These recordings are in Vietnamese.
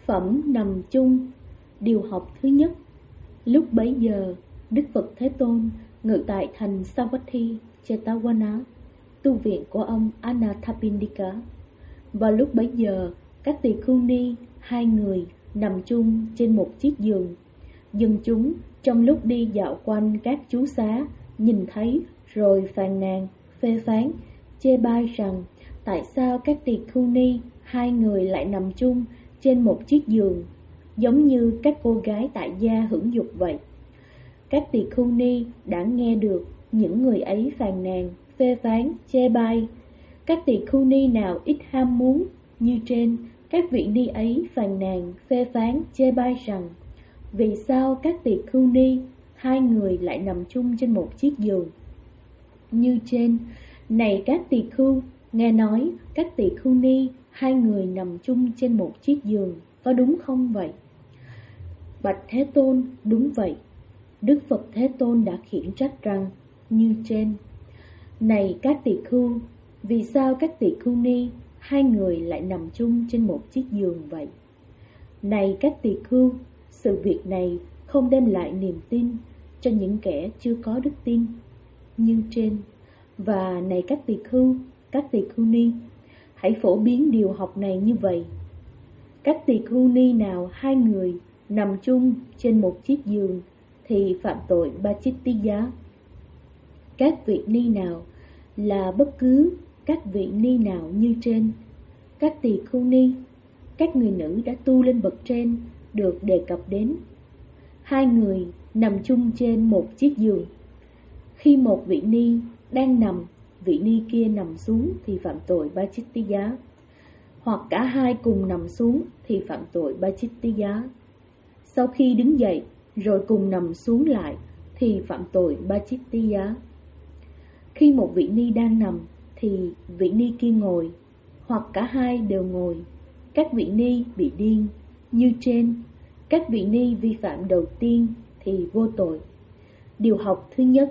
Phẩm nằm chung. Điều học thứ nhất. Lúc bấy giờ, Đức Phật Thế Tôn ngự tại thành Savatthi, Jetavana, tu viện của ông Anathapindika. Vào lúc bấy giờ, các tỳ khưu ni 2 người nằm chung trên một chiếc giường. Dân chúng trong lúc đi dạo quanh các chú xá nhìn thấy rồi phàn nàn, phê phán, chê bai rằng tại sao các tỳ khưu ni 2 người lại nằm chung trên một chiếc giường, giống như các cô gái tại gia hưởng dục vậy. Các tỳ khưu ni đã nghe được những người ấy phàn nàn, phê phán, chê bai. Các tỳ khưu ni nào ít ham muốn như trên, các vị ni ấy phàn nàn, phê phán, chê bai rằng vì sao các tỳ khưu ni 2 người lại nằm chung trên một chiếc giường như trên. Này các tỳ khưu, nghe nói các tỳ khưu ni 2 người nằm chung trên một chiếc giường, có đúng không vậy? Bạch Thế Tôn, đúng vậy. Đức Phật Thế Tôn đã khiển trách rằng như trên. Này các tỳ khưu, vì sao các tỳ khưu ni 2 người lại nằm chung trên một chiếc giường vậy? Này các tỳ khưu, sự việc này không đem lại niềm tin cho những kẻ chưa có đức tin như trên. Và này các tỳ khưu ni, hãy phổ biến điều học này như vậy. Các tỳ khưu ni nào 2 người nằm chung trên một chiếc giường thì phạm tội Pācittiya. Các vị ni nào là bất cứ các vị ni nào như trên. Các tỳ khưu ni, các người nữ đã tu lên bậc trên được đề cập đến. 2 người nằm chung trên một chiếc giường. Khi một vị ni đang nằm, vị ni kia nằm xuống thì phạm tội Pācittiya. Hoặc cả hai cùng nằm xuống thì phạm tội Pācittiya. Sau khi đứng dậy rồi cùng nằm xuống lại thì phạm tội Pācittiya. Khi một vị ni đang nằm thì vị ni kia ngồi, hoặc cả hai đều ngồi. Các vị ni bị điên như trên. Các vị ni vi phạm đầu tiên thì vô tội. Điều học thứ nhất.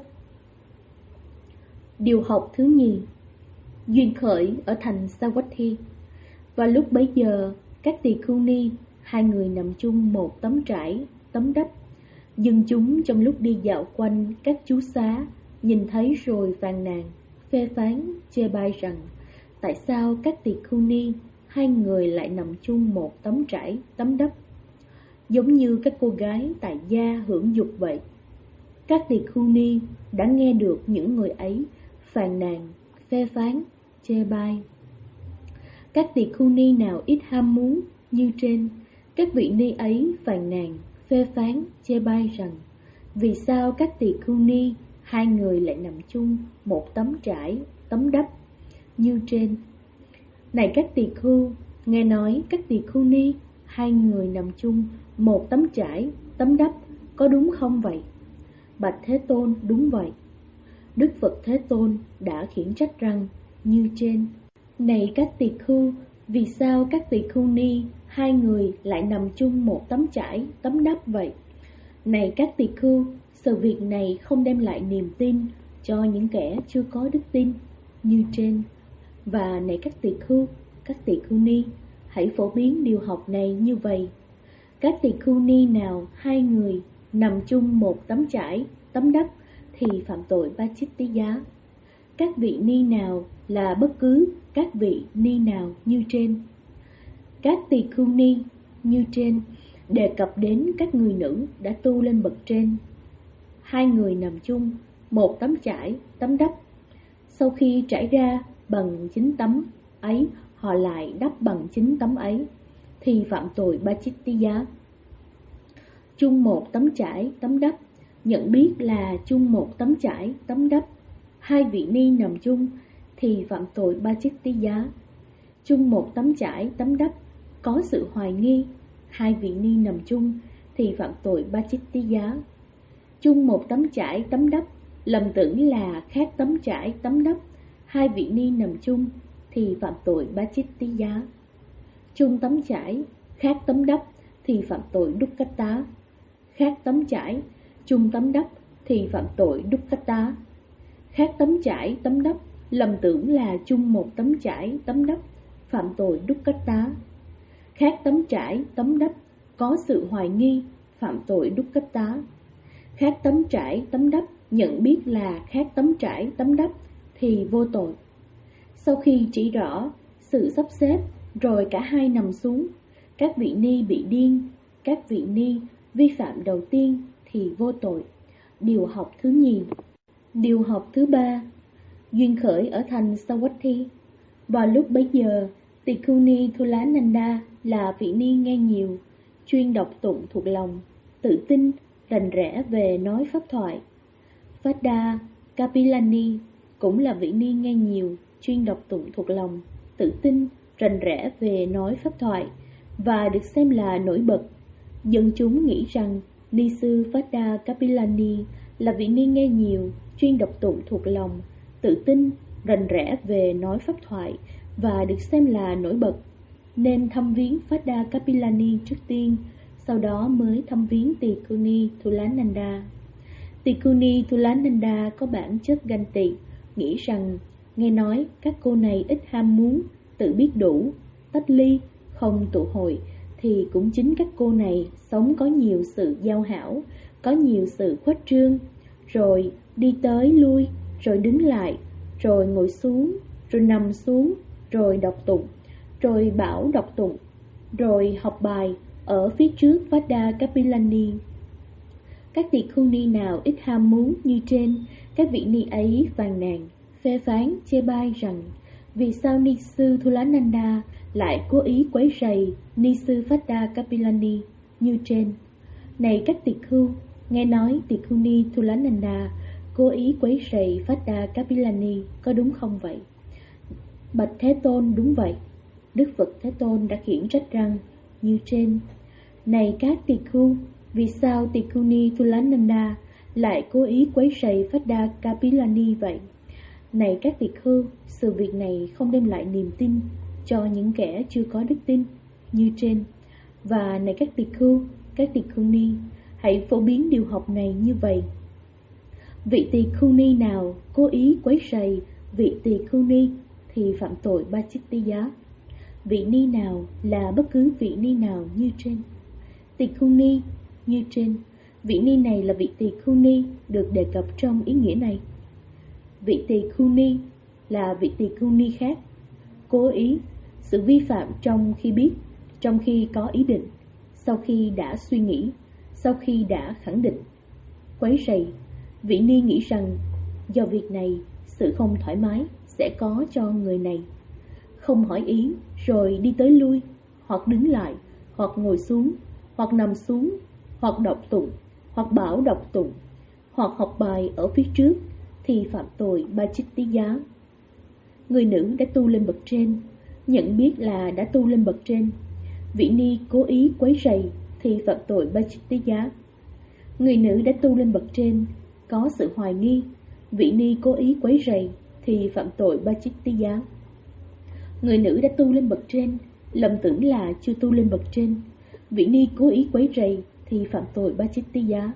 Điều học thứ nhì. Duyên khởi ở thành Savatthi. Và lúc bấy giờ, các tỳ khưu ni 2 người nằm chung một tấm trải, tấm đắp. Dân chúng trong lúc đi dạo quanh các chú xá nhìn thấy rồi phàn nàn, phê phán, chê bai rằng tại sao các tỳ khưu ni 2 người lại nằm chung một tấm trải, tấm đắp, giống như các cô gái tại gia hưởng dục vậy. Các tỳ khưu ni đã nghe được những người ấy phàn nàn, phê phán, chê bai. Các tỳ khưu ni nào ít ham muốn như trên, các vị ni ấy phàn nàn, phê phán, chê bai rằng vì sao các tỳ khưu ni 2 người lại nằm chung một tấm trải, tấm đắp như trên. Này các tỳ khưu, nghe nói các tỳ khưu ni 2 người nằm chung một tấm trải, tấm đắp, có đúng không vậy? Bạch Thế Tôn, đúng vậy. Đức Phật Thế Tôn đã khiển trách rằng như trên. Này các tỳ khưu, vì sao các tỳ khưu ni 2 người lại nằm chung một tấm trải, tấm đắp vậy? Này các tỳ khưu, sự việc này không đem lại niềm tin cho những kẻ chưa có đức tin như trên. Và này các tỳ khưu ni, hãy phổ biến điều học này như vậy. Các tỳ khưu ni nào 2 người nằm chung một tấm trải, tấm đắp thì phạm tội Pācittiya. Các vị ni nào là bất cứ các vị ni nào như trên. Các tỳ khưu ni như trên đề cập đến các người nữ đã tu lên bậc trên. 2 người nằm chung một tấm trải, tấm đắp. Sau khi trải ra bằng chính tấm ấy, họ lại đắp bằng chính tấm ấy thì phạm tội Pācittiya. Chung một tấm trải, tấm đắp, nhận biết là chung một tấm trải, tấm đắp. 2 vị ni nằm chung thì phạm tội Pācittiya. Chung một tấm trải, tấm đắp, có sự hoài nghi, 2 vị ni nằm chung thì phạm tội Pācittiya. Chung một tấm trải, tấm đắp, lầm tưởng là khác tấm trải, tấm đắp, 2 vị ni nằm chung thì phạm tội Pācittiya. Chung tấm trải, khác tấm đắp thì phạm tội Dukkata. Khác tấm trải, chung tấm đắp thì phạm tội Dukkata. Khác tấm trải, tấm đắp, lầm tưởng là chung một tấm trải, tấm đắp, phạm tội Dukkata. khác tấm trải, tấm đắp, có sự hoài nghi, phạm tội dukkata. Khác tấm trải, tấm đắp, nhận biết là khác tấm trải, tấm đắp thì vô tội. Sau khi chỉ rõ sự sắp xếp, rồi cả hai nằm xuống, các vị ni bị điên, các vị ni vi phạm đầu tiên thì vô tội. Điều học thứ nhì. Điều học thứ ba. Duyên khởi ở thành Savatthi. Vào lúc bấy giờ, Tikkhuni Thulananda là vị ni nghe nhiều, chuyên đọc tụng thuộc lòng, tự tin, rành rẽ về nói pháp thoại. Phadda Kapilani cũng là vị ni nghe nhiều, chuyên đọc tụng thuộc lòng, tự tin, rành rẽ về nói pháp thoại và được xem là nổi bật. Dân chúng nghĩ rằng ni sư Phadda Kapilani là vị ni nghe nhiều, chuyên đọc tụng thuộc lòng, tự tin, rành rẽ về nói pháp thoại và được xem là nổi bật, nên thăm viếng Phadda Kapilani trước tiên, sau đó mới thăm viếng Tikkhuni Thulananda. Tikkhuni Thulananda có bản chất ganh tị, nghĩ rằng nghe nói các cô này ít ham muốn, tự biết đủ, tách ly, không tụ hội, thì cũng chính các cô này sống có nhiều sự giao hảo, có nhiều sự khuếch trương, rồi đi tới lui, rồi đứng lại, rồi ngồi xuống, rồi nằm xuống, rồi đọc tụng, rồi bảo đọc tụng, rồi học bài ở phía trước Phadda Kapilani. Các tỳ khưu ni nào ít ham muốn như trên, các vị ni ấy phàn nàn, phê phán, chê bai rằng vì sao ni sư Thulananda lại cố ý quấy rầy ni sư Phadda Kapilani như trên. Này các tỳ khưu, nghe nói tỳ khưu ni Thulananda cố ý quấy rầy Phadda Kapilani, có đúng không vậy? Bạch Thế Tôn, đúng vậy. Đức Phật Thế Tôn đã khiển trách rằng như trên. Này các tỳ khưu, vì sao tỳ khưu ni Thulananda lại cố ý quấy rầy Phadda Kapilani vậy? Này các tỳ khưu, sự việc này không đem lại niềm tin cho những kẻ chưa có đức tin như trên. Và này các tỳ khưu ni, hãy phổ biến điều học này như vậy. Vị tỳ khưu ni nào cố ý quấy rầy vị tỳ khưu ni thì phạm tội Bachittiya. Vị ni nào là bất cứ vị ni nào như trên. Tỳ khưu ni như trên, vị ni này là vị tỳ khưu ni được đề cập trong ý nghĩa này. Vị tỳ khưu ni là vị tỳ khưu ni khác. Cố ý, sự vi phạm trong khi biết, trong khi có ý định, sau khi đã suy nghĩ, sau khi đã khẳng định. Quấy rầy, vị ni nghĩ rằng do việc này, sự không thoải mái sẽ có cho người này. Không hỏi ý, rồi đi tới lui, hoặc đứng lại, hoặc ngồi xuống, hoặc nằm xuống, hoặc đọc tụng, hoặc bảo đọc tụng, hoặc học bài ở phía trước, thì phạm tội Bachittiya. Người nữ đã tu lên bậc trên, nhận biết là đã tu lên bậc trên. Vị ni cố ý quấy rầy thì phạm tội Bachittiya. Người nữ đã tu lên bậc trên, có sự hoài nghi, vị ni cố ý quấy rầy thì phạm tội Bachittiya. Người nữ đã tu lên bậc trên, lầm tưởng là chưa tu lên bậc trên, vị ni cố ý quấy rầy thì phạm tội Bachittiya.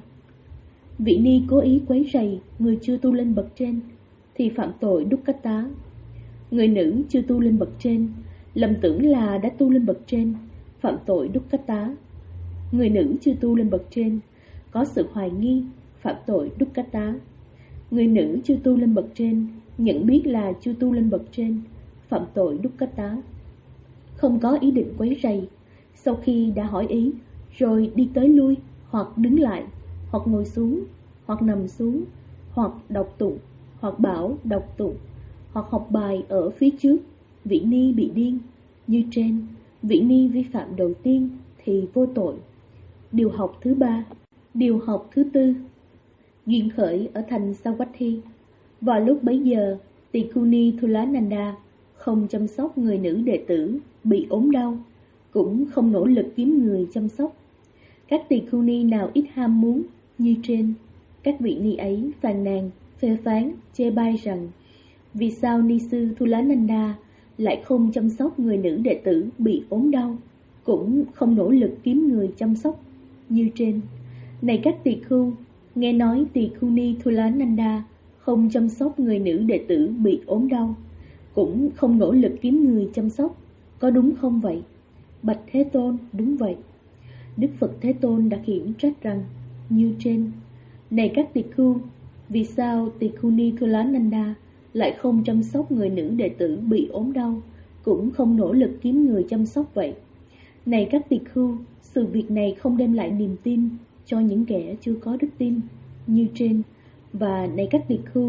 Vị ni cố ý quấy rầy người chưa tu lên bậc trên thì phạm tội Dukkata. Người nữ chưa tu lên bậc trên, lầm tưởng là đã tu lên bậc trên, phạm tội Dukkata. Người nữ chưa tu lên bậc trên, có sự hoài nghi, phạm tội Dukkata. Người nữ chưa tu lên bậc trên, nhận biết là chưa tu lên bậc trên, phạm tội Dukkata. Không có ý định quấy rầy, sau khi đã hỏi ý, rồi đi tới lui, hoặc đứng lại, hoặc ngồi xuống, hoặc nằm xuống, hoặc đọc tụng, hoặc bảo đọc tụng, hoặc học bài ở phía trước, vị ni bị điên. Như trên, vị ni vi phạm đầu tiên thì vô tội. Điều học thứ ba. Điều học thứ tư. Duyên khởi ở thành Savatthi. Vào lúc bấy giờ, Tikkhuni Thulananda không chăm sóc người nữ đệ tử bị ốm đau, cũng không nỗ lực kiếm người chăm sóc. Các tỳ khưu ni nào ít ham muốn như trên, các vị ni ấy phàn nàn, phê phán, chê bai rằng vì sao ni sư Thulananda lại không chăm sóc người nữ đệ tử bị ốm đau, cũng không nỗ lực kiếm người chăm sóc như trên. Này các tỳ khưu, nghe nói tỳ khưu ni Thulananda không chăm sóc người nữ đệ tử bị ốm đau, cũng không nỗ lực kiếm người chăm sóc, có đúng không vậy? Bạch Thế Tôn, đúng vậy. Đức Phật Thế Tôn đã khiển trách rằng như trên: này các tỳ khưu, vì sao tỳ khưu ni Thulananda lại không chăm sóc người nữ đệ tử bị ốm đau, cũng không nỗ lực kiếm người chăm sóc vậy? Này các tỳ khưu, sự việc này không đem lại niềm tin cho những kẻ chưa có đức tin như trên. Và này các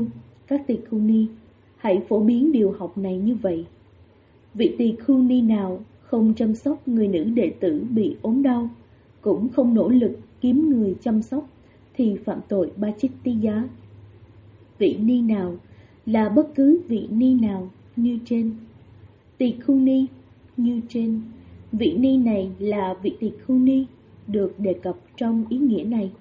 tỳ khưu ni, hãy phổ biến điều học này như vậy. Vị tỳ khưu ni nào không chăm sóc người nữ đệ tử bị ốm đau, cũng không nỗ lực kiếm người chăm sóc, thì phạm tội Bachittiya. Vị ni nào là bất cứ vị ni nào như trên. Tỳ khưu ni như trên. Vị ni này là vị tỳ khưu ni được đề cập trong ý nghĩa này.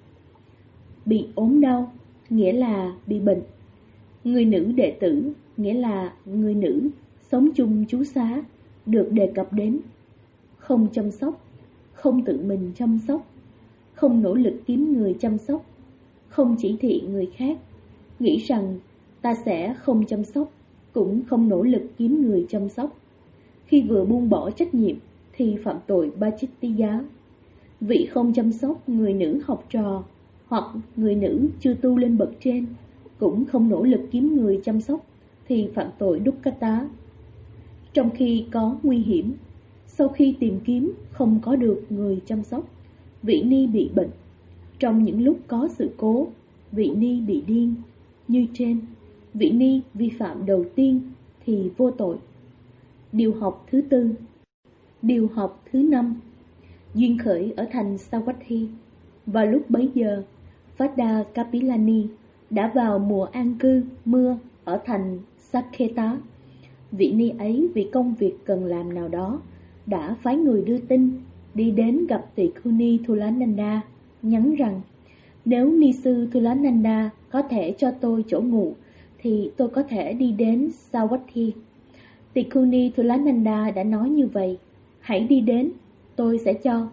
Bị ốm đau nghĩa là bị bệnh. Người nữ đệ tử nghĩa là người nữ sống chung chú xá được đề cập đến. Không chăm sóc, không tự mình chăm sóc, không nỗ lực kiếm người chăm sóc, không chỉ thị người khác, nghĩ rằng ta sẽ không chăm sóc, cũng không nỗ lực kiếm người chăm sóc. Khi vừa buông bỏ trách nhiệm thì phạm tội Bachittiya. Vị không chăm sóc người nữ học trò hoặc người nữ chưa tu lên bậc trên, cũng không nỗ lực kiếm người chăm sóc, thì phạm tội Dukkata. Trong khi có nguy hiểm, sau khi tìm kiếm không có được người chăm sóc, vị ni bị bệnh. Trong những lúc có sự cố, vị ni bị điên. Như trên, vị ni vi phạm đầu tiên thì vô tội. Điều học thứ tư. Điều học thứ năm. Duyên khởi ở thành Savatthi. Vào lúc bấy giờ, Phada Kapilani đã vào mùa an cư mưa ở thành Sakheta. Vị ni ấy vì công việc cần làm nào đó đã phái người đưa tin đi đến gặp tỳ khưu ni Thulananda, nhắn rằng: nếu ni sư Thulananda có thể cho tôi chỗ ngủ thì tôi có thể đi đến Savatthi. Tỳ khưu ni Thulananda đã nói như vậy: hãy đi đến, tôi sẽ cho.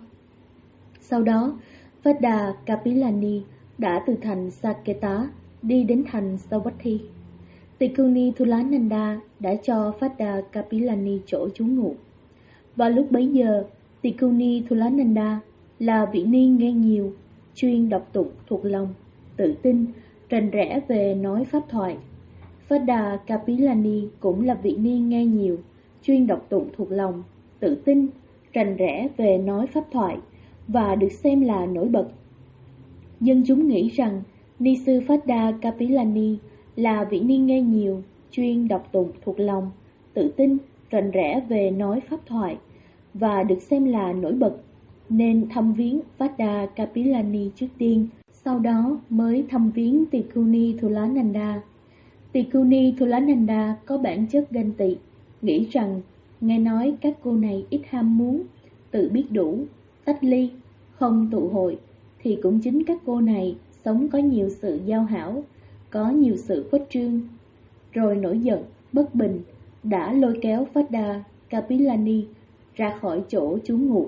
Sau đó, Phada Kapilani đã từ thành Sakheta đi đến thành Savatthi. Tỳ khưu ni Thulananda đã cho Phada Kapilani chỗ trú ngụ. Vào lúc bấy giờ, tỳ khưu ni Thulananda là vị ni nghe nhiều, chuyên đọc tụng thuộc lòng, tự tin, rành rẽ về nói pháp thoại. Phada Kapilani cũng là vị ni nghe nhiều, chuyên đọc tụng thuộc lòng, tự tin, rành rẽ về nói pháp thoại và được xem là nổi bật. Dân chúng nghĩ rằng ni sư Phada Kapilani là vị ni nghe nhiều, chuyên đọc tụng thuộc lòng, tự tin, rành rẽ về nói pháp thoại và được xem là nổi bật, nên thăm viếng Phada Kapilani trước tiên, sau đó mới thăm viếng tỳ khưu ni Thulananda. Tỳ khưu ni Thulananda có bản chất ganh tị, nghĩ rằng nghe nói các cô này ít ham muốn, tự biết đủ, tách ly, không tụ hội, thì cũng chính các cô này sống có nhiều sự giao hảo, có nhiều sự khuếch trương. Rồi nổi giận, bất bình, đã lôi kéo Phada Kapilani ra khỏi chỗ trú ngụ.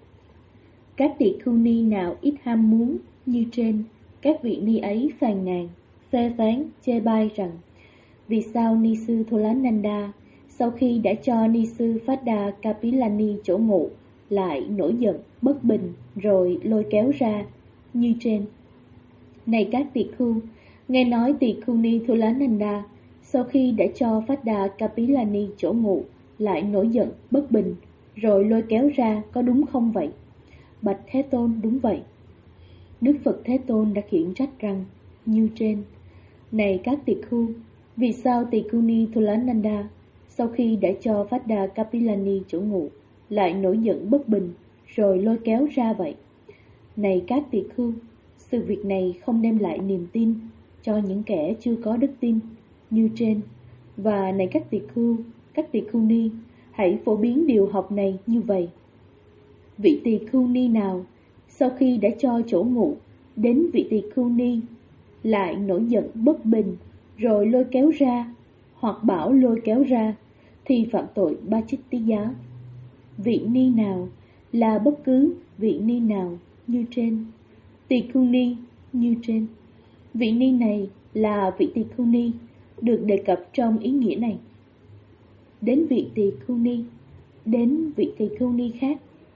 Các tỳ khưu ni nào ít ham muốn như trên, các vị ni ấy phàn nàn, phê phán, chê bai rằng: vì sao ni sư Thulananda sau khi đã cho ni sư Phada Kapilani chỗ ngụ lại nổi giận, bất bình, rồi lôi kéo ra như trên. Này các tỳ khưu, nghe nói tỳ khưu ni Thulananda sau khi đã cho Phada Kapilani chỗ ngụ lại nổi giận, bất bình, rồi lôi kéo ra, có đúng không vậy? Bạch Thế Tôn, đúng vậy. Đức Phật Thế Tôn đã khiển trách rằng như trên: này các tỳ khưu, vì sao tỳ khưu ni Thulananda sau khi đã cho Phada Kapilani chỗ ngụ lại nổi giận, bất bình, rồi lôi kéo ra vậy? Này các tỳ khưu, sự việc này không đem lại niềm tin cho những kẻ chưa có đức tin như trên. Và này các tỳ khưu ni, hãy phổ biến điều học này như vậy. Vị tỳ khưu ni nào sau khi đã cho chỗ ngụ đến vị tỳ khưu ni lại nổi giận, bất bình, rồi lôi kéo ra, hoặc bảo lôi kéo ra, thì phạm tội Bachittiya. Vị ni nào là bất cứ vị ni nào như trên. Tỳ khưu ni như trên. Vị ni này là vị tỳ khưu ni được đề cập trong ý nghĩa này. Đến vị tỳ khưu ni, đến vị tỳ khưu ni khác,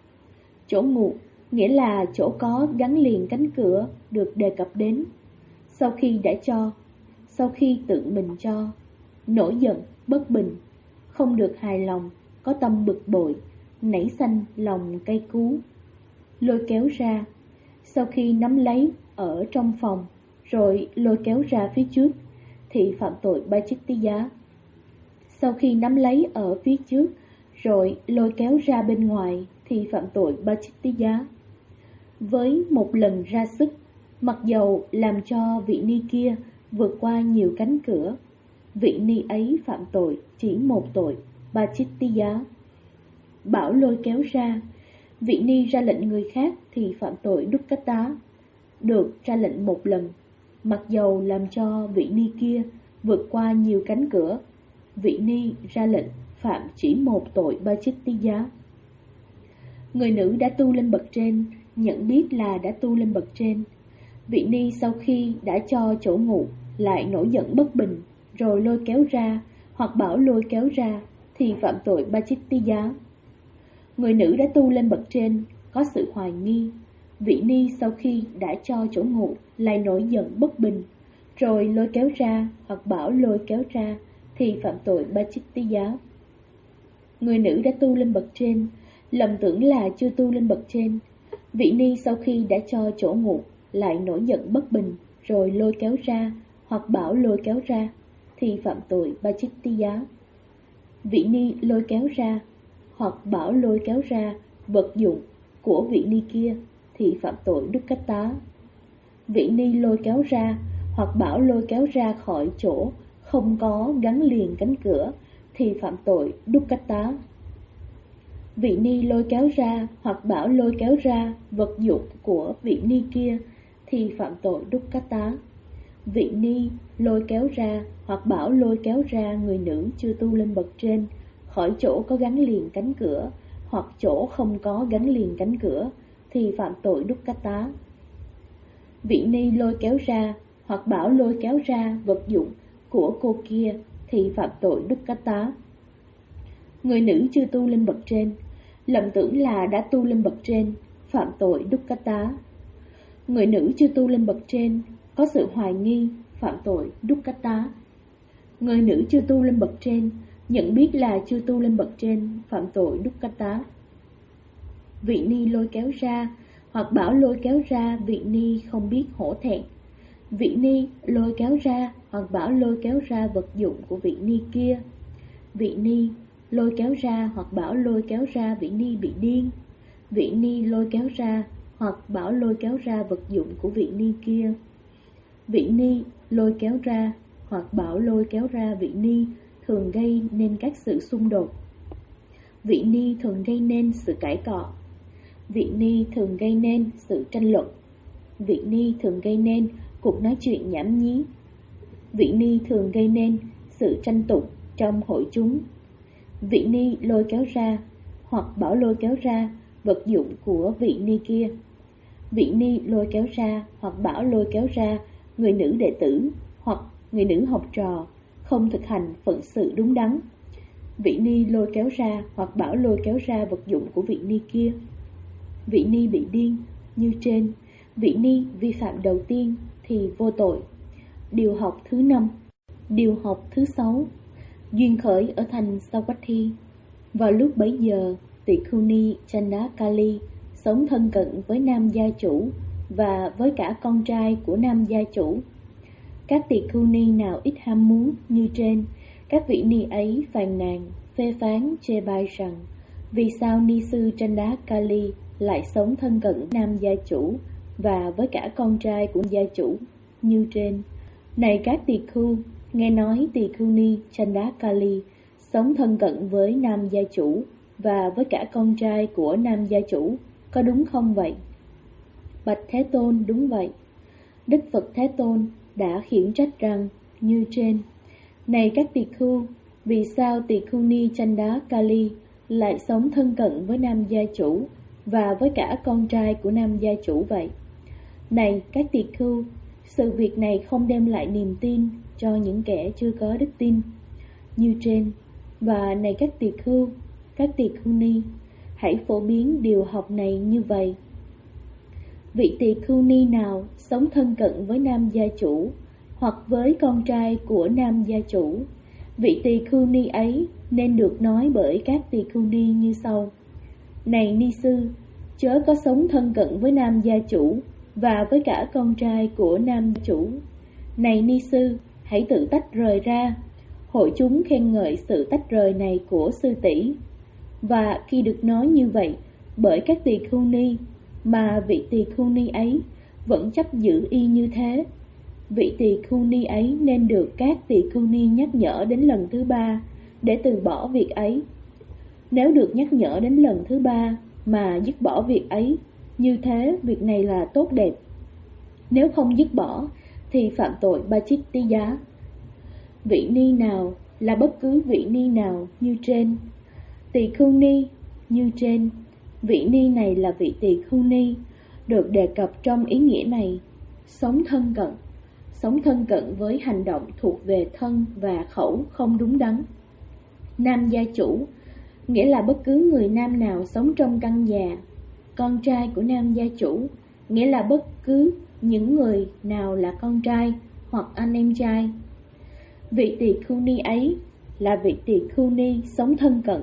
Chỗ ngụ nghĩa là chỗ có gắn liền cánh cửa được đề cập đến. Sau khi đã cho, sau khi tự mình cho, nổi giận, bất bình, không được hài lòng, có tâm bực bội, nảy sanh lòng cay cú. Lôi kéo ra, sau khi nắm lấy ở trong phòng, rồi lôi kéo ra phía trước, thì phạm tội Pachittaya. Sau khi nắm lấy ở phía trước, rồi lôi kéo ra bên ngoài, thì phạm tội Pachittaya. Với một lần ra sức, mặc dầu làm cho vị ni kia vượt qua nhiều cánh cửa, vị ni ấy phạm tội chỉ một tội Pachittaya. Bảo lôi kéo ra, vị ni ra lệnh người khác thì phạm tội Dukkata. Được ra lệnh một lần, mặc dầu làm cho vị ni kia vượt qua nhiều cánh cửa, vị ni ra lệnh phạm chỉ một tội Pachittaya. Người nữ đã tu lên bậc trên, nhận biết là đã tu lên bậc trên. Vị ni sau khi đã cho chỗ ngụ lại nổi giận bất bình, rồi lôi kéo ra hoặc bảo lôi kéo ra thì phạm tội Pachittaya. Người nữ đã tu lên bậc trên, có sự hoài nghi. Vị ni sau khi đã cho chỗ ngụ lại nổi giận bất bình, rồi lôi kéo ra hoặc bảo lôi kéo ra thì phạm tội Pachittaya. Người nữ đã tu lên bậc trên, lầm tưởng là chưa tu lên bậc trên. Vị ni sau khi đã cho chỗ ngụ lại nổi giận bất bình, rồi lôi kéo ra hoặc bảo lôi kéo ra thì phạm tội Pachittaya. Vị ni lôi kéo ra hoặc bảo lôi kéo ra vật dụng của vị ni kia thì phạm tội Dukkata. Vị ni lôi kéo ra hoặc bảo lôi kéo ra khỏi chỗ không có gắn liền cánh cửa thì phạm tội Dukkata. Vị ni lôi kéo ra hoặc bảo lôi kéo ra vật dụng của vị ni kia thì phạm tội Dukkata. Vị ni lôi kéo ra hoặc bảo lôi kéo ra người nữ chưa tu lên bậc trên khỏi chỗ có gắn liền cánh cửa hoặc chỗ không có gắn liền cánh cửa thì phạm tội Dukkata. Vị ni lôi kéo ra hoặc bảo lôi kéo ra vật dụng của cô kia thì phạm tội Dukkata. Người nữ chưa tu lên bậc trên, lầm tưởng là đã tu lên bậc trên, phạm tội Dukkata. Người nữ chưa tu lên bậc trên, có sự hoài nghi, phạm tội Dukkata. Người nữ chưa tu lên bậc trên, nhận biết là chưa tu lên bậc trên, phạm tội Dukkata. Vị ni lôi kéo ra hoặc bảo lôi kéo ra vị ni không biết hổ thẹn. Vị ni lôi kéo ra hoặc bảo lôi kéo ra vật dụng của vị ni kia. Vị ni lôi kéo ra hoặc bảo lôi kéo ra vị ni bị điên. Vị ni lôi kéo ra hoặc bảo lôi kéo ra vật dụng của vị ni kia. Vị ni lôi kéo ra hoặc bảo lôi kéo ra vị ni thường gây nên các sự xung đột. Vị ni thường gây nên sự cãi cọ. Vị ni thường gây nên sự tranh luận. Vị ni thường gây nên cuộc nói chuyện nhảm nhí. Vị ni thường gây nên sự tranh tụng trong hội chúng. Vị ni lôi kéo ra hoặc bảo lôi kéo ra vật dụng của vị ni kia. Vị ni lôi kéo ra hoặc bảo lôi kéo ra người nữ đệ tử hoặc người nữ học trò không thực hành phận sự đúng đắn. Vị ni lôi kéo ra hoặc bảo lôi kéo ra vật dụng của vị ni kia. Vị ni bị điên như trên. Vị ni vi phạm đầu tiên thì vô tội. Điều học thứ 5. Điều học thứ 6. Duyên khởi ở thành Savatthi. Vào lúc bấy giờ, Tỳ Khưu Ni Chandakali sống thân cận với nam gia chủ và với cả con trai của nam gia chủ. Các tỳ khưu ni nào ít ham muốn như trên, các vị ni ấy phàn nàn, phê phán, chê bai rằng vì sao ni sư Chandakali lại sống thân cận nam gia chủ và với cả con trai của gia chủ như trên. Này các tỳ khưu, nghe nói tỳ khưu ni Chandakali sống thân cận với nam gia chủ và với cả con trai của nam gia chủ, có đúng không vậy? Bạch Thế Tôn, đúng vậy. Đức Phật Thế Tôn đã khiển trách rằng như trên. Này các tỳ khưu, vì sao tỳ khưu ni Chandakali lại sống thân cận với nam gia chủ và với cả con trai của nam gia chủ vậy? Này các tỳ khưu, sự việc này không đem lại niềm tin cho những kẻ chưa có đức tin như trên. Và này các tỳ khưu ni, hãy phổ biến điều học này như vậy. Vị tỳ khưu ni nào sống thân cận với nam gia chủ hoặc với con trai của nam gia chủ, vị tỳ khưu ni ấy nên được nói bởi các tỳ khưu ni như sau: Này ni sư, chớ có sống thân cận với nam gia chủ và với cả con trai của nam gia chủ. Này ni sư, hãy tự tách rời ra. Hội chúng khen ngợi sự tách rời này của sư tỷ. Và khi được nói như vậy bởi các tỳ khưu ni, mà vị tỳ khưu ni ấy vẫn chấp giữ y như thế, vị tỳ khưu ni ấy nên được các tỳ khưu ni nhắc nhở đến lần thứ 3 để từ bỏ việc ấy. Nếu được nhắc nhở đến lần thứ 3 mà dứt bỏ việc ấy, như thế việc này là tốt đẹp. Nếu không dứt bỏ thì phạm tội Pachittija. Vị ni nào là bất cứ vị ni nào như trên. Tỳ khưu ni như trên. Vị ni này là vị tỳ khưu ni được đề cập trong ý nghĩa này: sống thân cận. Sống thân cận với hành động thuộc về thân và khẩu không đúng đắn. Nam gia chủ nghĩa là bất cứ người nam nào sống trong căn nhà. Con trai của nam gia chủ nghĩa là bất cứ những người nào là con trai hoặc anh em trai. Vị tỳ khưu ni ấy là vị tỳ khưu ni sống thân cận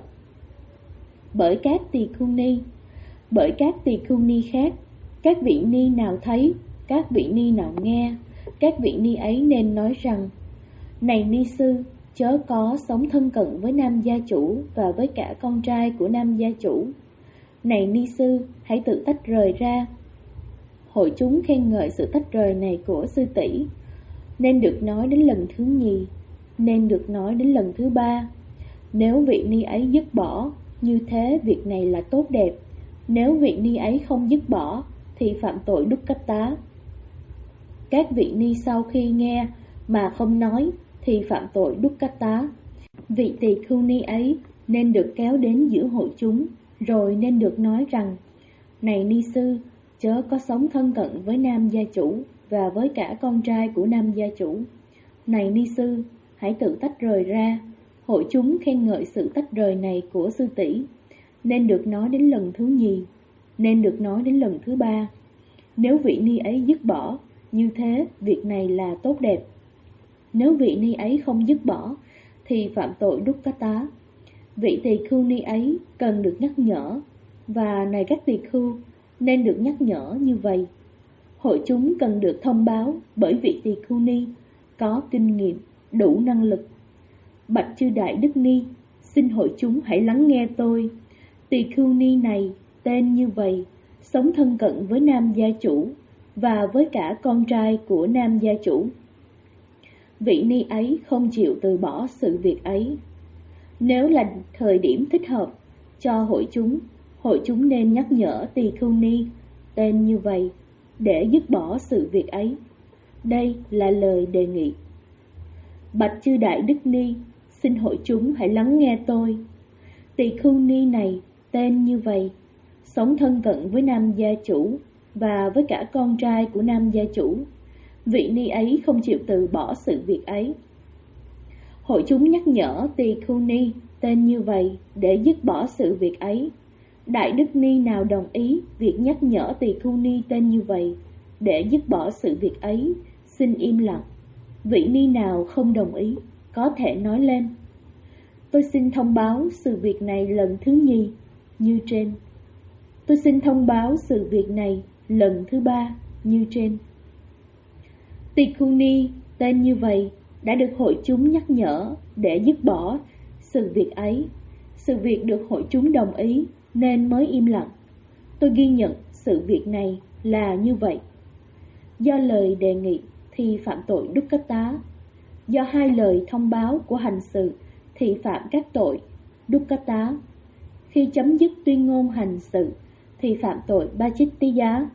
bởi các tỳ khưu ni. Bởi các tỳ khưu ni khác, các vị ni nào thấy, các vị ni nào nghe, các vị ni ấy nên nói rằng: Này ni sư, chớ có sống thân cận với nam gia chủ và với cả con trai của nam gia chủ. Này ni sư, hãy tự tách rời ra. Hội chúng khen ngợi sự tách rời này của sư tỷ, nên được nói đến lần thứ nhì, nên được nói đến lần thứ 3. Nếu vị ni ấy dứt bỏ, như thế việc này là tốt đẹp. Nếu vị ni ấy không dứt bỏ thì phạm tội Dukkata. Các vị ni sau khi nghe mà không nói thì phạm tội Dukkata. Vị tỳ khưu ni ấy nên được kéo đến giữa hội chúng, rồi nên được nói rằng: Này ni sư, chớ có sống thân cận với nam gia chủ và với cả con trai của nam gia chủ. Này ni sư, hãy tự tách rời ra. Hội chúng khen ngợi sự tách rời này của sư tỷ, nên được nói đến lần thứ nhì, nên được nói đến lần thứ 3. Nếu vị ni ấy dứt bỏ, như thế việc này là tốt đẹp. Nếu vị ni ấy không dứt bỏ thì phạm tội Dukkata. Vị tỳ khưu ni ấy cần được nhắc nhở, và này các tỳ khưu nên được nhắc nhở như vậy. Hội chúng cần được thông báo bởi vị tỳ khưu ni có kinh nghiệm, đủ năng lực. Bạch chư đại đức ni, xin hội chúng hãy lắng nghe tôi. Tỳ khưu ni này tên như vậy, sống thân cận với nam gia chủ và với cả con trai của nam gia chủ. Vị ni ấy không chịu từ bỏ sự việc ấy. Nếu là thời điểm thích hợp cho hội chúng nên nhắc nhở tỳ khưu ni tên như vậy để dứt bỏ sự việc ấy. Đây là lời đề nghị. Bạch chư đại đức ni, xin hội chúng hãy lắng nghe tôi. Tỳ khưu ni này tên như vậy, sống thân cận với nam gia chủ và với cả con trai của nam gia chủ. Vị ni ấy không chịu từ bỏ sự việc ấy. Hội chúng nhắc nhở tỳ khưu ni tên như vậy để dứt bỏ sự việc ấy. Đại đức ni nào đồng ý việc nhắc nhở tỳ khưu ni tên như vậy để dứt bỏ sự việc ấy, xin im lặng. Vị ni nào không đồng ý có thể nói lên: Tôi xin thông báo sự việc này lần thứ nhì như trên. Tôi xin thông báo sự việc này lần thứ 3 như trên. Tỳ khưu ni tên như vậy đã được hội chúng nhắc nhở để dứt bỏ sự việc ấy. Sự việc được hội chúng đồng ý nên mới im lặng. Tôi ghi nhận sự việc này là như vậy. Do lời đề nghị thì phạm tội Dukkata. Do hai lời thông báo của hành sự thì phạm các tội Dukkata. Khi chấm dứt tuyên ngôn hành sự thì phạm tội Pachittija.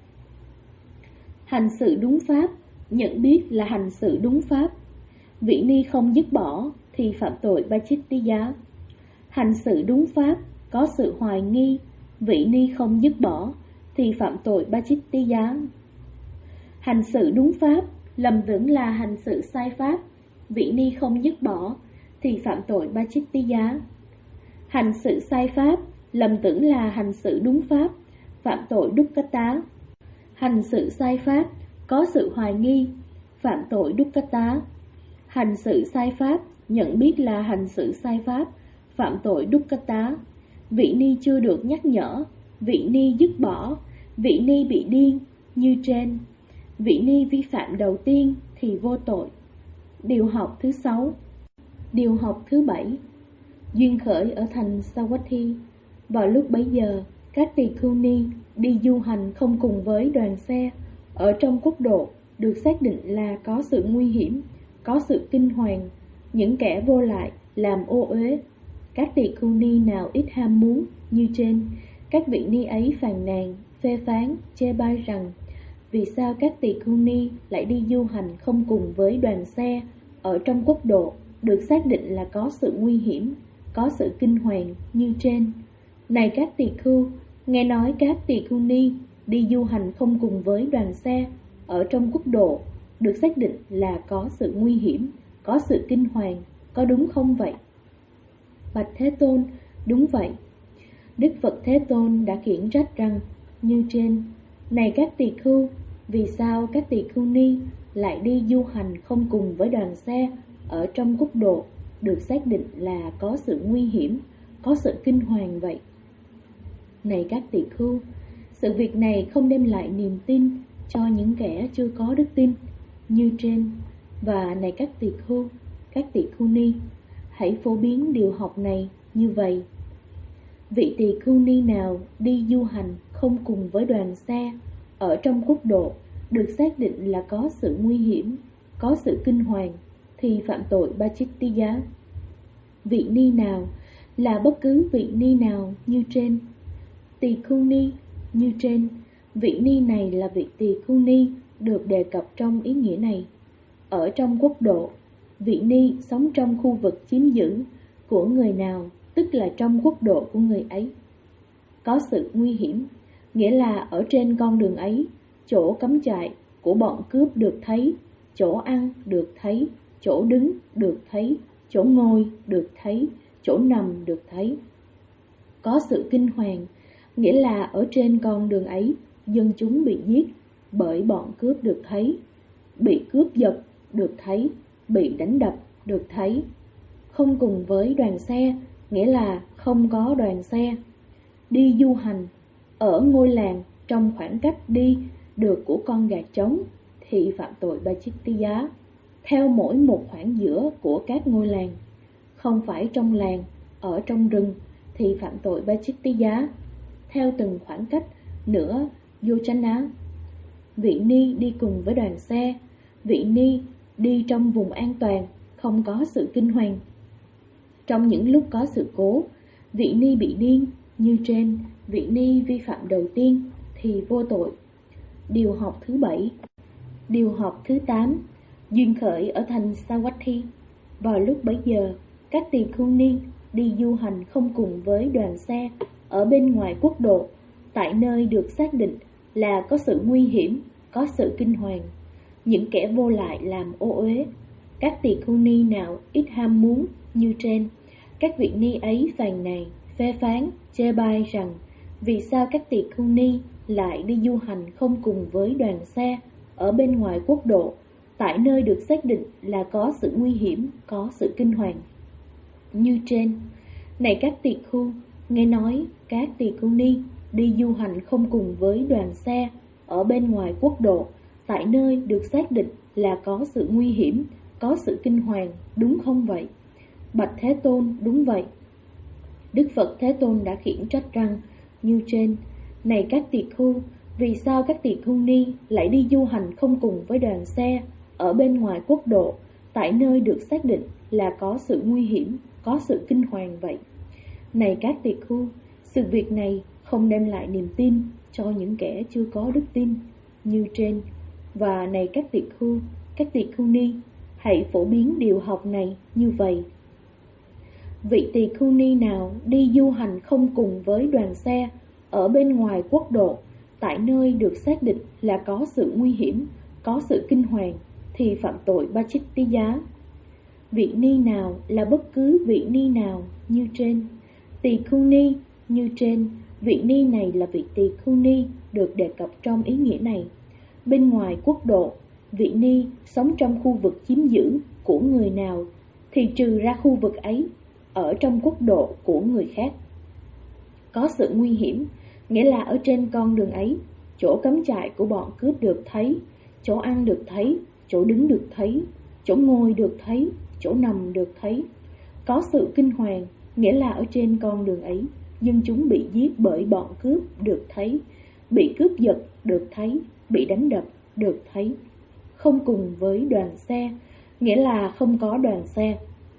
Hành sự đúng pháp, nhận biết là hành sự đúng pháp. Vị ni không dứt bỏ thì phạm tội Pachittija. Hành sự đúng pháp, có sự hoài nghi, vị ni không dứt bỏ thì phạm tội Pachittija. Hành sự đúng pháp, lầm tưởng là hành sự sai pháp, vị ni không dứt bỏ thì phạm tội Pachittija. Hành sự sai pháp, lầm tưởng là hành xử đúng pháp, phạm tội dukkata. Hành xử sai pháp, có sự hoài nghi, phạm tội dukkata. Hành xử sai pháp, nhận biết là hành xử sai pháp, phạm tội dukkata. Vị ni chưa được nhắc nhở, vị ni dứt bỏ, vị ni bị điên, như trên. Vị ni vi phạm đầu tiên thì vô tội. Điều học thứ 6. Điều học thứ 7. Duyên khởi ở thành Savatthi. Vào lúc bấy giờ, các tỳ khưu ni đi du hành không cùng với đoàn xe ở trong quốc độ được xác định là có sự nguy hiểm, có sự kinh hoàng, những kẻ vô lại làm ô uế. Các tỳ khưu ni nào ít ham muốn như trên, các vị ni ấy phàn nàn, phê phán, chê bai rằng vì sao các tỳ khưu ni lại đi du hành không cùng với đoàn xe ở trong quốc độ được xác định là có sự nguy hiểm, có sự kinh hoàng như trên. Này các tỳ khưu, nghe nói các tỳ khưu ni đi du hành không cùng với đoàn xe ở trong quốc độ được xác định là có sự nguy hiểm, có sự kinh hoàng, có đúng không vậy? Bạch Thế Tôn, đúng vậy. Đức Phật Thế Tôn đã khiển trách rằng như trên. Này các tỳ khưu, vì sao các tỳ khưu ni lại đi du hành không cùng với đoàn xe ở trong quốc độ được xác định là có sự nguy hiểm, có sự kinh hoàng vậy? Này các tỳ khưu, sự việc này không đem lại niềm tin cho những kẻ chưa có đức tin như trên. Và này các tỳ khưu ni, hãy phổ biến điều học này như vậy. Vị tỳ khưu ni nào đi du hành không cùng với đoàn xe ở trong quốc độ được xác định là có sự nguy hiểm, có sự kinh hoàng thì phạm tội Pācittiya. Vị ni nào là bất cứ vị ni nào như trên. Tỳ khưu ni như trên, vị ni này là vị tỳ khưu ni được đề cập trong ý nghĩa này. Ở trong quốc độ, vị ni sống trong khu vực chiếm giữ của người nào, tức là trong quốc độ của người ấy. Có sự nguy hiểm, nghĩa là ở trên con đường ấy, chỗ cắm trại của bọn cướp được thấy, chỗ ăn được thấy, chỗ đứng được thấy, chỗ ngồi được thấy, chỗ nằm được thấy. Có sự kinh hoàng, nghĩa là ở trên con đường ấy, dân chúng bị giết bởi bọn cướp được thấy, bị cướp giật được thấy, bị đánh đập được thấy. Không cùng với đoàn xe, nghĩa là không có đoàn xe. Đi du hành ở ngôi làng trong khoảng cách đi được của con gà trống thì phạm tội Pācittiya. Theo mỗi một khoảng giữa của các ngôi làng, không phải trong làng, ở trong rừng thì phạm tội Pācittiya. Theo từng khoảng cách nữa Yochana. Vị ni đi cùng với đoàn xe, vị ni đi trong vùng an toàn, không có sự kinh hoàng. Trong những lúc có sự cố, vị ni bị điên như trên, vị ni vi phạm đầu tiên thì vô tội. Điều học thứ 7. Điều học thứ 8. Duyên khởi ở thành Savatthi. Vào lúc bấy giờ, các tỳ khưu ni đi du hành không cùng với đoàn xe ở bên ngoài quốc độ, tại nơi được xác định là có sự nguy hiểm, có sự kinh hoàng, những kẻ vô lại làm ô uế. Các tỳ khưu ni nào ít ham muốn như trên, các vị ni ấy phàn nàn, phê phán, chê bai rằng vì sao các tỳ khưu ni lại đi du hành không cùng với đoàn xe ở bên ngoài quốc độ, tại nơi được xác định là có sự nguy hiểm, có sự kinh hoàng như trên. Này các tỳ khưu, nghe nói các tỳ khưu ni đi du hành không cùng với đoàn xe ở bên ngoài quốc độ, tại nơi được xác định là có sự nguy hiểm, có sự kinh hoàng, đúng không vậy? Bạch Thế Tôn, đúng vậy. Đức Phật Thế Tôn đã khiển trách rằng như trên. Này các tỳ khưu, vì sao các tỳ khưu ni lại đi du hành không cùng với đoàn xe ở bên ngoài quốc độ, tại nơi được xác định là có sự nguy hiểm, có sự kinh hoàng vậy? Này các tỳ khưu, sự việc này không đem lại niềm tin cho những kẻ chưa có đức tin như trên. Và này các tỳ khưu ni, hãy phổ biến điều học này như vậy. Vị tỳ khưu ni nào đi du hành không cùng với đoàn xe ở bên ngoài quốc độ, tại nơi được xác định là có sự nguy hiểm, có sự kinh hoàng thì phạm tội Pācittiya. Vị ni nào là bất cứ vị ni nào như trên. Tỳ khưu ni Như trên, vị ni này là vị tỳ khưu ni được đề cập trong ý nghĩa này. Bên ngoài quốc độ, vị ni sống trong khu vực chiếm giữ của người nào thì trừ ra khu vực ấy ở trong quốc độ của người khác. Có sự nguy hiểm, nghĩa là ở trên con đường ấy, chỗ cắm trại của bọn cướp được thấy, chỗ ăn được thấy, chỗ đứng được thấy, chỗ ngồi được thấy, chỗ nằm được thấy. Có sự kinh hoàng, nghĩa là ở trên con đường ấy, dân chúng bị giết bởi bọn cướp được thấy, bị cướp giật được thấy, bị đánh đập được thấy. Không cùng với đoàn xe, nghĩa là không có đoàn xe.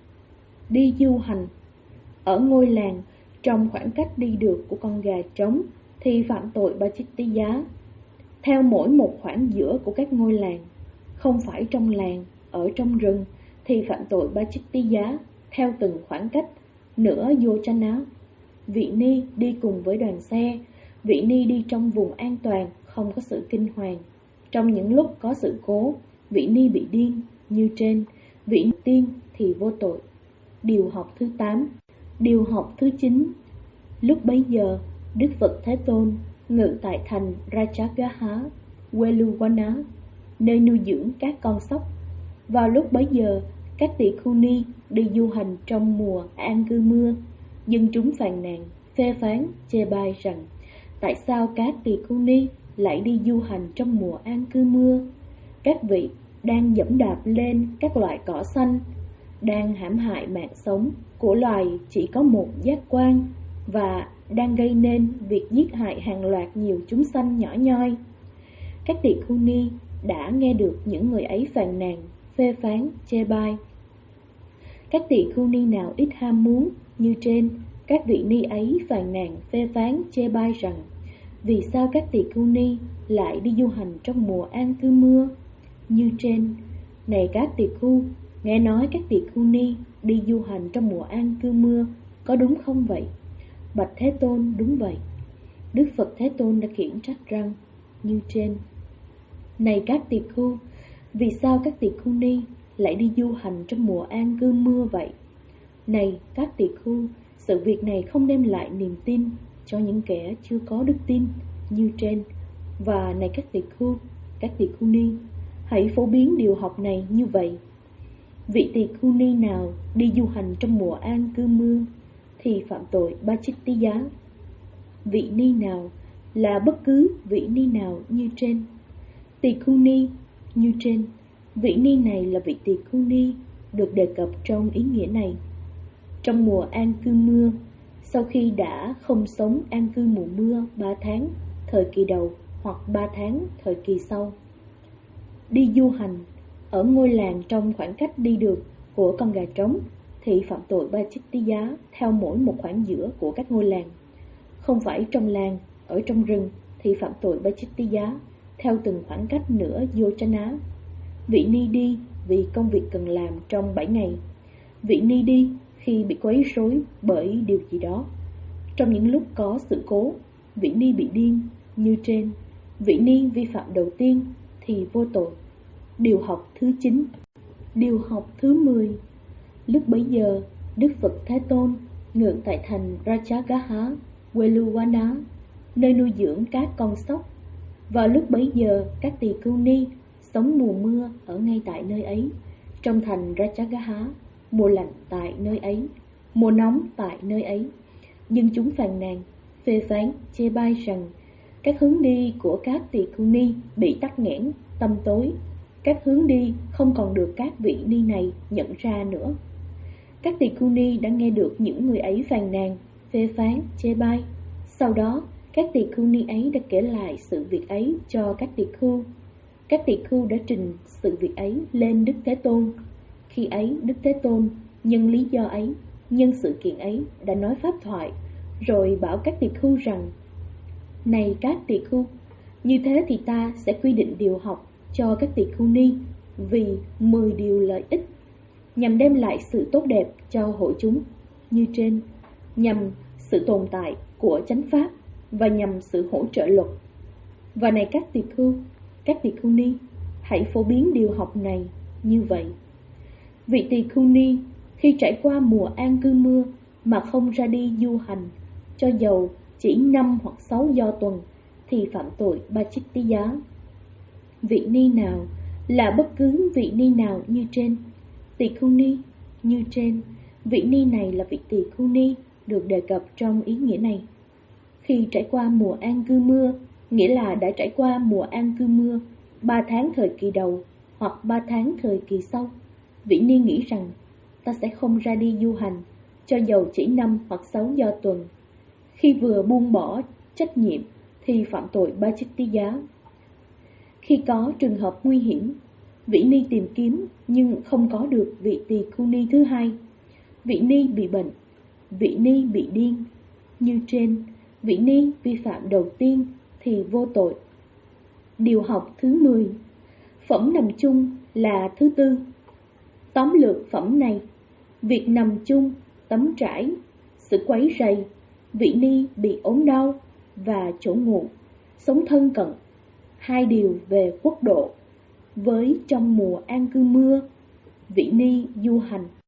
Đi du hành, ở ngôi làng, trong khoảng cách đi được của con gà trống thì phạm tội Pachittiya. Theo mỗi một khoảng giữa của các ngôi làng, không phải trong làng, ở trong rừng thì phạm tội Pachittiya theo từng khoảng cách, nửa Yochana. Vị ni đi cùng với đoàn xe, vị ni đi trong vùng an toàn, không có sự kinh hoàng. Trong những lúc có sự cố, vị ni bị điên, như trên, vị tiên thì vô tội. Điều học thứ 8. Điều học thứ 9. Lúc bấy giờ, Đức Phật Thế Tôn ngự tại thành Rajagaha, Veluvana, nơi nuôi dưỡng các con sóc. Vào lúc bấy giờ, các tỳ khưu ni đi du hành trong mùa an cư mưa. Dân chúng phàn nàn, phê phán, chê bai rằng tại sao các tỳ khưu ni lại đi du hành trong mùa an cư mưa? Các vị đang dẫm đạp lên các loại cỏ xanh, đang hãm hại mạng sống của loài chỉ có một giác quan và đang gây nên việc giết hại hàng loạt nhiều chúng sanh nhỏ nhoi. Các tỳ khưu ni đã nghe được những người ấy phàn nàn, phê phán, chê bai. Các tỳ khưu ni nào ít ham muốn như trên, các vị ni ấy phàn nàn, phê phán, chê bai rằng vì sao các tỳ khưu ni lại đi du hành trong mùa an cư mưa? Như trên, này các tỳ khưu, nghe nói các tỳ khưu ni đi du hành trong mùa an cư mưa, có đúng không vậy? Bạch Thế Tôn, đúng vậy. Đức Phật Thế Tôn đã khiển trách rằng, như trên, này các tỳ khưu, vì sao các tỳ khưu ni lại đi du hành trong mùa an cư mưa vậy? Này các tỳ khưu, sự việc này không đem lại niềm tin cho những kẻ chưa có đức tin như trên. Và này các tỳ khưu ni, hãy phổ biến điều học này như vậy. Vị tỳ khưu ni nào đi du hành trong mùa an cư mưa thì phạm tội Pachittiya. Vị ni nào là bất cứ vị ni nào như trên. Tỳ khưu ni như trên, vị ni này là vị tỳ khưu ni được đề cập trong ý nghĩa này. Trong mùa an cư mưa, sau khi đã không sống an cư mùa mưa 3 tháng thời kỳ đầu hoặc 3 tháng thời kỳ sau, đi du hành ở ngôi làng trong khoảng cách đi được của con gà trống thì phạm tội Pachittiya theo mỗi một khoảng giữa của các ngôi làng. Không phải trong làng, ở trong rừng thì phạm tội Pachittiya theo từng khoảng cách nửa Yochana. Vị ni đi vì công việc cần làm trong 7 ngày. Vị ni đi khi bị quấy rối bởi điều gì đó. Trong những lúc có sự cố, vị ni bị điên như trên. Vị ni vi phạm đầu tiên thì vô tội. Điều học thứ 9. Điều học thứ 10. Lúc bấy giờ, Đức Phật Thế Tôn ngự tại thành Rajagaha, Veluvana, nơi nuôi dưỡng các con sóc. Vào lúc bấy giờ, các tỳ khưu ni sống mùa mưa ở ngay tại nơi ấy, trong thành Rajagaha, mùa lạnh tại nơi ấy, mùa nóng tại nơi ấy. Nhưng chúng phàn nàn, phê phán, chê bai rằng các hướng đi của các tỳ khưu ni bị tắc nghẽn, tăm tối. Các hướng đi không còn được các vị ni này nhận ra nữa. Các tỳ khưu ni đã nghe được những người ấy phàn nàn, phê phán, chê bai. Sau đó, các tỳ khưu ni ấy đã kể lại sự việc ấy cho các tỳ khưu. Các tỳ khưu đã trình sự việc ấy lên Đức Thế Tôn. Khi ấy, Đức Thế Tôn nhân lý do ấy, nhân sự kiện ấy đã nói pháp thoại, rồi bảo các tỳ khưu rằng: này các tỳ khưu, như thế thì ta sẽ quy định điều học cho các tỳ khưu ni vì 10 điều lợi ích, nhằm đem lại sự tốt đẹp cho hội chúng như trên, nhằm sự tồn tại của chánh pháp và nhằm sự hỗ trợ luật. Và này các tỳ khưu ni, hãy phổ biến điều học này như vậy. Vị tỳ khưu ni khi trải qua mùa an cư mưa mà không ra đi du hành cho dầu chỉ 5 hoặc 6 do tuần thì phạm tội Pachittiya. Vị ni nào là bất cứ vị ni nào như trên. Tỳ khưu ni như trên. Vị ni này là vị tỳ khưu ni được đề cập trong ý nghĩa này. Khi trải qua mùa an cư mưa, nghĩa là đã trải qua mùa an cư mưa 3 tháng thời kỳ đầu hoặc 3 tháng thời kỳ sau, vị ni nghĩ rằng ta sẽ không ra đi du hành, cho dầu chỉ 5 hoặc 6 do tuần. Khi vừa buông bỏ trách nhiệm thì phạm tội Pachittiya. Khi có trường hợp nguy hiểm, vị ni tìm kiếm nhưng không có được vị tỳ khưu ni thứ hai. Vị ni bị bệnh, vị ni bị điên. Như trên, vị ni vi phạm đầu tiên thì vô tội. Điều học thứ 10. Phẩm nằm chung là thứ tư. Tóm lược phẩm này: việc nằm chung, tấm trải, sự quấy rầy, vị ni bị ốm đau và chỗ ngủ, sống thân cận, 2 điều về quốc độ. Với trong mùa an cư mưa, vị ni du hành.